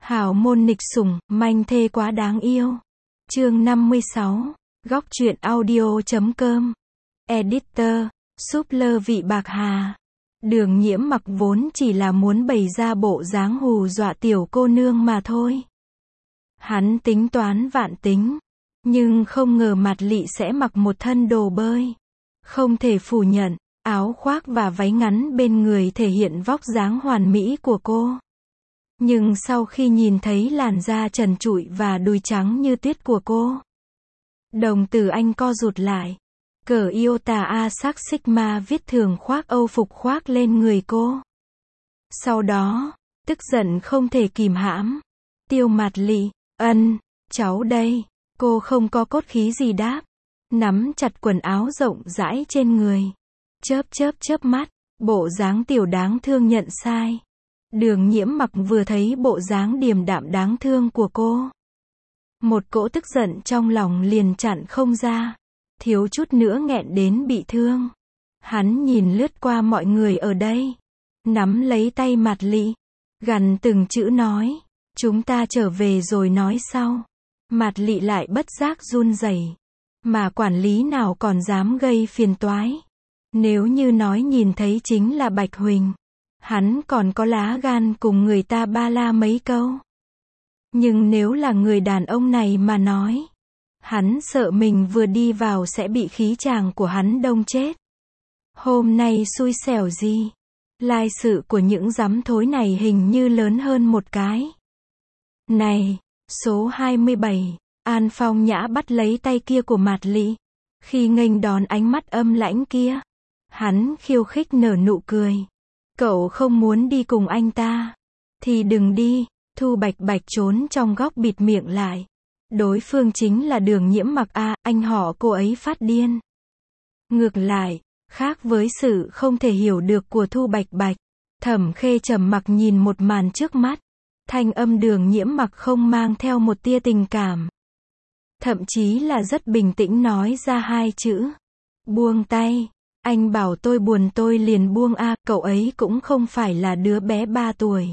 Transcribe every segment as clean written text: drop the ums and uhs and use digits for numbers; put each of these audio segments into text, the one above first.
Hảo môn nghịch sủng, manh thê quá đáng yêu. Chương 56. Góc truyện audio.com. Editor, súp lơ vị bạc hà. Đường Nhiễm Mặc vốn chỉ là muốn bày ra bộ dáng hù dọa tiểu cô nương mà thôi. Hắn tính toán vạn tính, nhưng không ngờ Mạt Lị sẽ mặc một thân đồ bơi. Không thể phủ nhận, áo khoác và váy ngắn bên người thể hiện vóc dáng hoàn mỹ của cô. Nhưng sau khi nhìn thấy làn da trần trụi và đùi trắng như tuyết của cô, đồng tử anh co rụt lại. Cờ Iota A sắc Sigma viết thường khoác Âu phục khoác lên người cô. Sau đó, tức giận không thể kìm hãm. Tiêu Mạt Lị, cháu đây. Cô không có cốt khí gì đáp. Nắm chặt quần áo rộng rãi trên người. Chớp mắt, bộ dáng tiểu đáng thương nhận sai. Đường Nhiễm Mặc vừa thấy bộ dáng điềm đạm đáng thương của cô, một cỗ tức giận trong lòng liền chặn không ra, thiếu chút nữa nghẹn đến bị thương. Hắn nhìn lướt qua mọi người ở đây, nắm lấy tay Mạt Lị, gằn từng chữ nói, chúng ta trở về rồi nói sau. Mạt Lị lại bất giác run rẩy, mà quản lý nào còn dám gây phiền toái. Nếu như nói nhìn thấy chính là Bạch Huỳnh, hắn còn có lá gan cùng người ta ba la mấy câu. Nhưng nếu là người đàn ông này mà nói, hắn sợ mình vừa đi vào sẽ bị khí chàng của hắn đông chết. Hôm nay xui xẻo gì? Lai sự của những giám thối này hình như lớn hơn một cái. Này, số 27, An Phong Nhã bắt lấy tay kia của Mạt Lị. Khi nghênh đón ánh mắt âm lãnh kia, hắn khiêu khích nở nụ cười. Cậu không muốn đi cùng anh ta, thì đừng đi. Thu Bạch Bạch trốn trong góc bịt miệng lại. Đối phương chính là Đường Nhiễm Mặc a, anh họ cô ấy phát điên. Ngược lại, khác với sự không thể hiểu được của Thu Bạch Bạch, Thẩm Khê trầm mặc nhìn một màn trước mắt. Thanh âm Đường Nhiễm Mặc không mang theo một tia tình cảm, thậm chí là rất bình tĩnh nói ra hai chữ: buông tay. Anh bảo tôi buồn tôi liền buông a, cậu ấy cũng không phải là đứa bé 3 tuổi.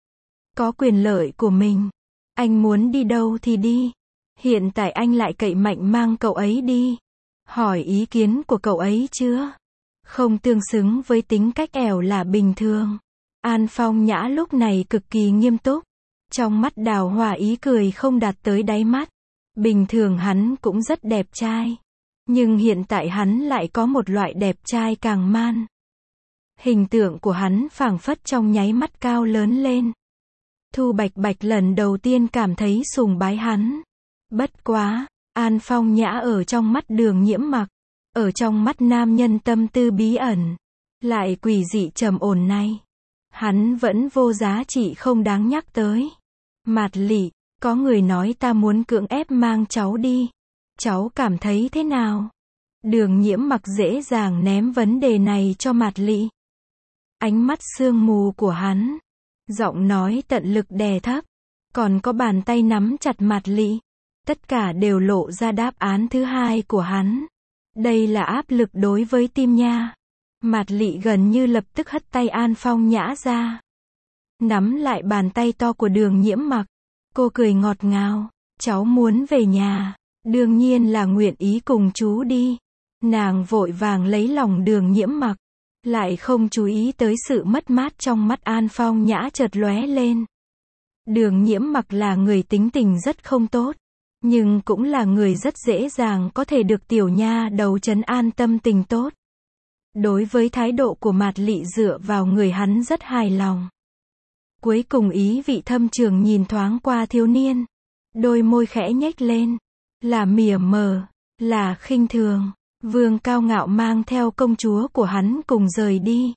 Có quyền lợi của mình. Anh muốn đi đâu thì đi. Hiện tại anh lại cậy mạnh mang cậu ấy đi. Hỏi ý kiến của cậu ấy chưa? Không tương xứng với tính cách ẻo là bình thường. An Phong Nhã lúc này cực kỳ nghiêm túc. Trong mắt đào hoa ý cười không đạt tới đáy mắt. Bình thường hắn cũng rất đẹp trai. Nhưng hiện tại hắn lại có một loại đẹp trai càng man. Hình tượng của hắn phảng phất trong nháy mắt cao lớn lên. Thu Bạch Bạch lần đầu tiên cảm thấy sùng bái hắn. Bất quá, An Phong Nhã ở trong mắt Đường Nhiễm Mặc, ở trong mắt nam nhân tâm tư bí ẩn, lại quỷ dị trầm ổn này, hắn vẫn vô giá trị không đáng nhắc tới. Mạt Lị, có người nói ta muốn cưỡng ép mang cháu đi. Cháu cảm thấy thế nào? Đường Nhiễm Mặc dễ dàng ném vấn đề này cho Mạt Lị. Ánh mắt sương mù của hắn, giọng nói tận lực đè thấp, còn có bàn tay nắm chặt Mạt Lị, tất cả đều lộ ra đáp án thứ hai của hắn. Đây là áp lực đối với tim nha. Mạt Lị gần như lập tức hất tay An Phong Nhã ra, nắm lại bàn tay to của Đường Nhiễm Mặc. Cô cười ngọt ngào, cháu muốn về nhà, đương nhiên là nguyện ý cùng chú đi. Nàng vội vàng lấy lòng Đường Nhiễm Mặc, lại không chú ý tới sự mất mát trong mắt An Phong Nhã chợt lóe lên. Đường Nhiễm Mặc là người tính tình rất không tốt, nhưng cũng là người rất dễ dàng có thể được tiểu nha đầu trấn an tâm tình tốt. Đối với thái độ của Mạt Lị dựa vào người hắn rất hài lòng. Cuối cùng ý vị thâm trường nhìn thoáng qua thiếu niên, đôi môi khẽ nhếch lên, là mỉa mờ, là khinh thường. Vương cao ngạo mang theo công chúa của hắn cùng rời đi.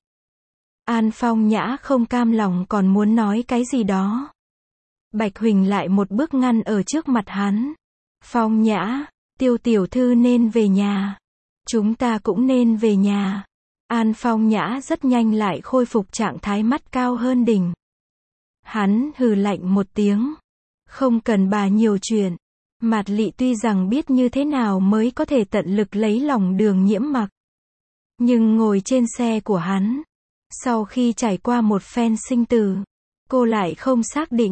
An Phong Nhã không cam lòng còn muốn nói cái gì đó. Bạch Huỳnh lại một bước ngăn ở trước mặt hắn. Phong Nhã, Tiêu tiểu thư nên về nhà. Chúng ta cũng nên về nhà. An Phong Nhã rất nhanh lại khôi phục trạng thái mắt cao hơn đỉnh. Hắn hừ lạnh một tiếng. Không cần bà nhiều chuyện. Mạt Lị tuy rằng biết như thế nào mới có thể tận lực lấy lòng Đường Nhiễm Mặc, nhưng ngồi trên xe của hắn, sau khi trải qua một phen sinh tử, cô lại không xác định.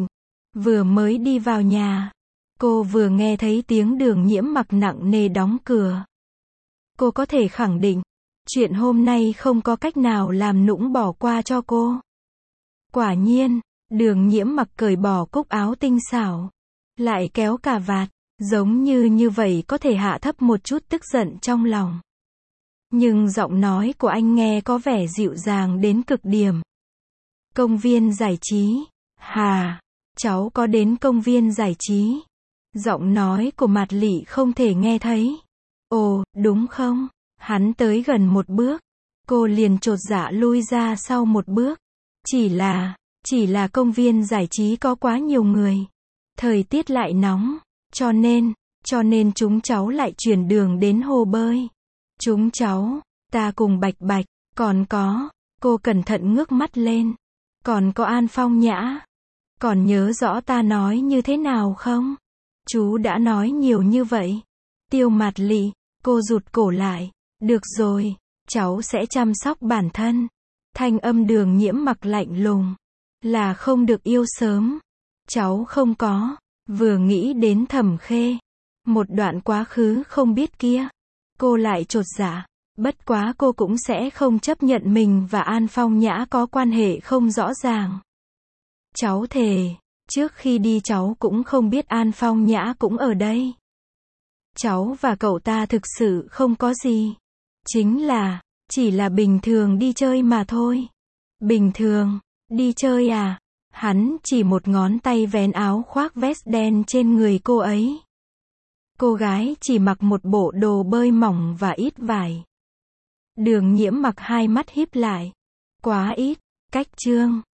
Vừa mới đi vào nhà, cô vừa nghe thấy tiếng Đường Nhiễm Mặc nặng nề đóng cửa. Cô có thể khẳng định, chuyện hôm nay không có cách nào làm nũng bỏ qua cho cô. Quả nhiên, Đường Nhiễm Mặc cởi bỏ cúc áo tinh xảo, lại kéo cà vạt, giống như vậy có thể hạ thấp một chút tức giận trong lòng. Nhưng giọng nói của anh nghe có vẻ dịu dàng đến cực điểm. Công viên giải trí, hà, cháu có đến công viên giải trí. Giọng nói của Mạt Lị không thể nghe thấy. Ồ, đúng không? Hắn tới gần một bước, cô liền chột dạ lui ra sau một bước. Chỉ là công viên giải trí có quá nhiều người. Thời tiết lại nóng, cho nên chúng cháu lại chuyển đường đến hồ bơi. Chúng cháu, ta cùng Bạch Bạch, còn có, cô cẩn thận ngước mắt lên. Còn có An Phong Nhã. Còn nhớ rõ ta nói như thế nào không? Chú đã nói nhiều như vậy. Tiêu Mạt Lị, cô rụt cổ lại. Được rồi, cháu sẽ chăm sóc bản thân. Thanh âm Đường Nhiễm Mặc lạnh lùng. Là không được yêu sớm. Cháu không có. Vừa nghĩ đến Thẩm Khê, một đoạn quá khứ không biết kia, cô lại chột dạ. Bất quá cô cũng sẽ không chấp nhận mình và An Phong Nhã có quan hệ không rõ ràng. Cháu thề, trước khi đi cháu cũng không biết An Phong Nhã cũng ở đây. Cháu và cậu ta thực sự không có gì. Chỉ là bình thường đi chơi mà thôi. Bình thường, đi chơi à? Hắn chỉ một ngón tay vén áo khoác vest đen trên người cô ấy. Cô gái chỉ mặc một bộ đồ bơi mỏng và ít vải. Đường Nhiễm Mặc hai mắt híp lại. Quá ít, cách chương.